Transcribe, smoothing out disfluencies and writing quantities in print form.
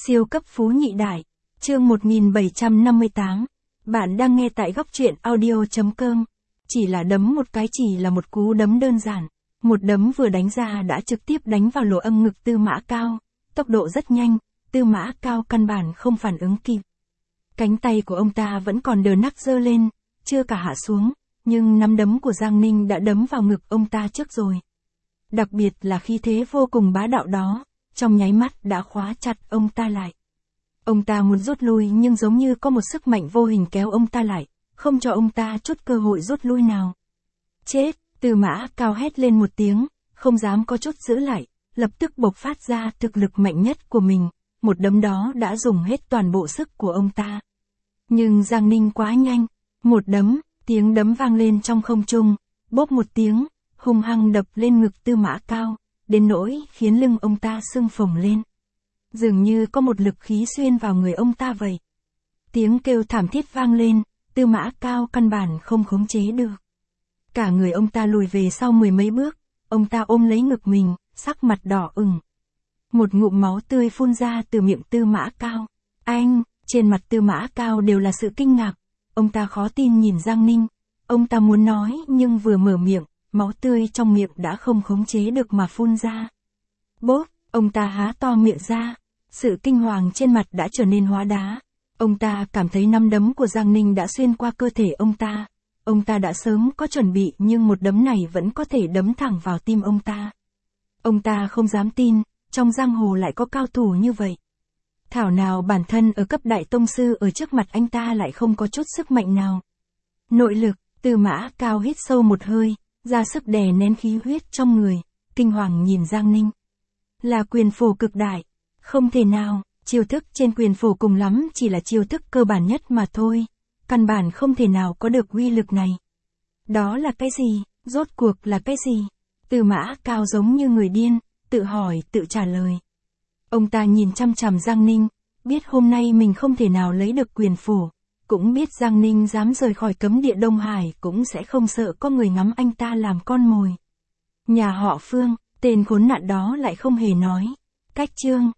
Siêu cấp phú nhị đại. Chương 1758. Bạn đang nghe tại góc truyện audio.com. Chỉ là đấm một cái, chỉ là một cú đấm đơn giản. Một đấm vừa đánh ra đã trực tiếp đánh vào lỗ âm ngực Tư Mã Cao. Tốc độ rất nhanh, Tư Mã Cao căn bản không phản ứng kịp. Cánh tay của ông ta vẫn còn đờ nắc giơ lên, chưa cả hạ xuống, nhưng nắm đấm của Giang Ninh đã đấm vào ngực ông ta trước rồi. Đặc biệt là khí thế vô cùng bá đạo đó, trong nháy mắt đã khóa chặt ông ta lại. Ông ta muốn rút lui nhưng giống như có một sức mạnh vô hình kéo ông ta lại, không cho ông ta chút cơ hội rút lui nào. Chết, Tư Mã Cao hét lên một tiếng, không dám có chút giữ lại, lập tức bộc phát ra thực lực mạnh nhất của mình, một đấm đó đã dùng hết toàn bộ sức của ông ta. Nhưng Giang Ninh quá nhanh, một đấm, tiếng đấm vang lên trong không trung, bốp một tiếng, hung hăng đập lên ngực Tư Mã Cao, đến nỗi khiến lưng ông ta sưng phồng lên. Dường như có một lực khí xuyên vào người ông ta vậy. Tiếng kêu thảm thiết vang lên, Tư Mã Cao căn bản không khống chế được. Cả người ông ta lùi về sau mười mấy bước, ông ta ôm lấy ngực mình, sắc mặt đỏ ửng. Một ngụm máu tươi phun ra từ miệng Tư Mã Cao. Anh, trên mặt Tư Mã Cao đều là sự kinh ngạc. Ông ta khó tin nhìn Giang Ninh. Ông ta muốn nói nhưng vừa mở miệng, máu tươi trong miệng đã không khống chế được mà phun ra. Bốp, ông ta há to miệng ra. Sự kinh hoàng trên mặt đã trở nên hóa đá. Ông ta cảm thấy nắm đấm của Giang Ninh đã xuyên qua cơ thể ông ta. Ông ta đã sớm có chuẩn bị nhưng một đấm này vẫn có thể đấm thẳng vào tim ông ta. Ông ta không dám tin, trong giang hồ lại có cao thủ như vậy. Thảo nào bản thân ở cấp đại tông sư ở trước mặt anh ta lại không có chút sức mạnh nào. Nội lực, Tư Mã Cao hít sâu một hơi, ra sức đè nén khí huyết trong người, kinh hoàng nhìn Giang Ninh. Là quyền phổ cực đại. Không thể nào, chiêu thức trên quyền phổ cùng lắm chỉ là chiêu thức cơ bản nhất mà thôi. Căn bản không thể nào có được uy lực này. Đó là cái gì? Rốt cuộc là cái gì? Tư Mã Cao giống như người điên, tự hỏi, tự trả lời. Ông ta nhìn chăm chằm Giang Ninh, biết hôm nay mình không thể nào lấy được quyền phổ, cũng biết Giang Ninh dám rời khỏi cấm địa Đông Hải cũng sẽ không sợ có người ngắm anh ta làm con mồi. Nhà họ Phương, tên khốn nạn đó lại không hề nói. Cách chương.